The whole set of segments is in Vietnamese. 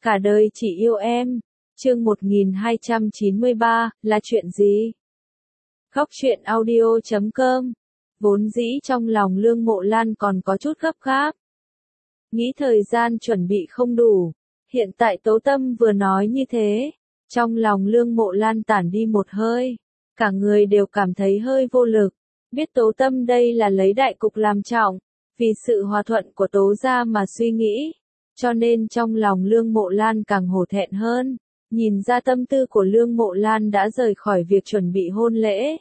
Cả đời chỉ yêu em. Chương 1293, là chuyện gì? Khóc chuyện audio.com. Vốn dĩ trong lòng Lương Mộ Lan còn có chút gấp gáp. Nghĩ thời gian chuẩn bị không đủ. Hiện tại Tố Tâm vừa nói như thế. Trong lòng Lương Mộ Lan tản đi một hơi. Cả người đều cảm thấy hơi vô lực. Biết Tố Tâm đây là lấy đại cục làm trọng. Vì sự hòa thuận của Tố gia mà suy nghĩ. Cho nên trong lòng Lương Mộ Lan càng hổ thẹn hơn. Nhìn ra tâm tư của Lương Mộ Lan đã rời khỏi việc chuẩn bị hôn lễ.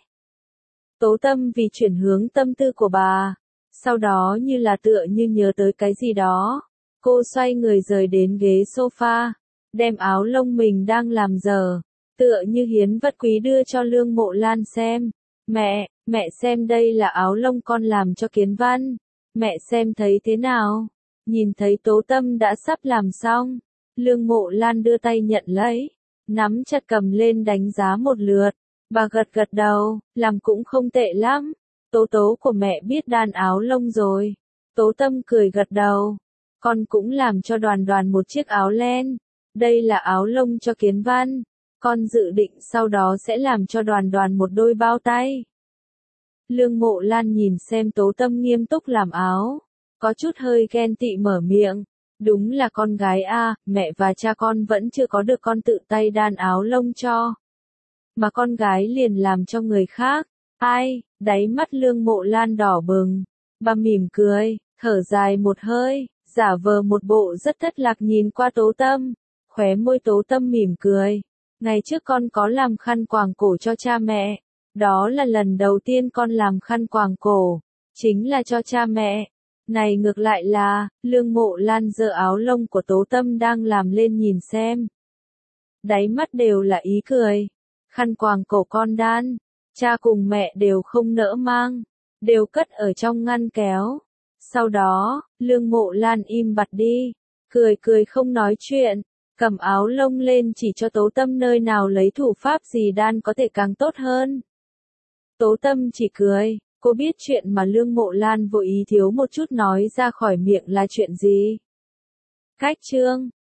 Tố Tâm vì chuyển hướng tâm tư của bà. Sau đó như là tựa như nhớ tới cái gì đó. Cô xoay người rời đến ghế sofa. Đem áo lông mình đang làm giờ. Tựa như hiến vật quý đưa cho Lương Mộ Lan xem. Mẹ xem đây là áo lông con làm cho Kiến Văn. Mẹ xem thấy thế nào? Nhìn thấy Tố Tâm đã sắp làm xong. Lương Mộ Lan đưa tay nhận lấy. Nắm chặt cầm lên đánh giá một lượt. Bà gật đầu, làm cũng không tệ lắm. Tố của mẹ biết đan áo lông rồi. Tố Tâm cười gật đầu. Con cũng làm cho Đoàn một chiếc áo len. Đây là áo lông cho Kiến Văn. Con dự định sau đó sẽ làm cho Đoàn một đôi bao tay. Lương Mộ Lan nhìn xem Tố Tâm nghiêm túc làm áo. Có chút hơi ghen tị mở miệng. Đúng là con gái a, mẹ và cha con vẫn chưa có được con tự tay đan áo lông cho. Mà con gái liền làm cho người khác. Ai, đáy mắt Lương Mộ Lan đỏ bừng. Bà mỉm cười, thở dài một hơi, giả vờ một bộ rất thất lạc nhìn qua Tố Tâm. Khóe môi Tố Tâm mỉm cười. Ngày trước con có làm khăn quàng cổ cho cha mẹ. Đó là lần đầu tiên con làm khăn quàng cổ. Chính là cho cha mẹ. Này ngược lại là, Lương Mộ Lan giơ áo lông của Tố Tâm đang làm lên nhìn xem. Đáy mắt đều là ý cười. Khăn quàng cổ con đan, cha cùng mẹ đều không nỡ mang, đều cất ở trong ngăn kéo. Sau đó, Lương Mộ Lan im bặt đi, cười không nói chuyện, cầm áo lông lên chỉ cho Tố Tâm nơi nào lấy thủ pháp gì đan có thể càng tốt hơn. Tố Tâm chỉ cười. Cô biết chuyện mà Lương Mộ Lan vô ý thiếu một chút nói ra khỏi miệng là chuyện gì. Cách chương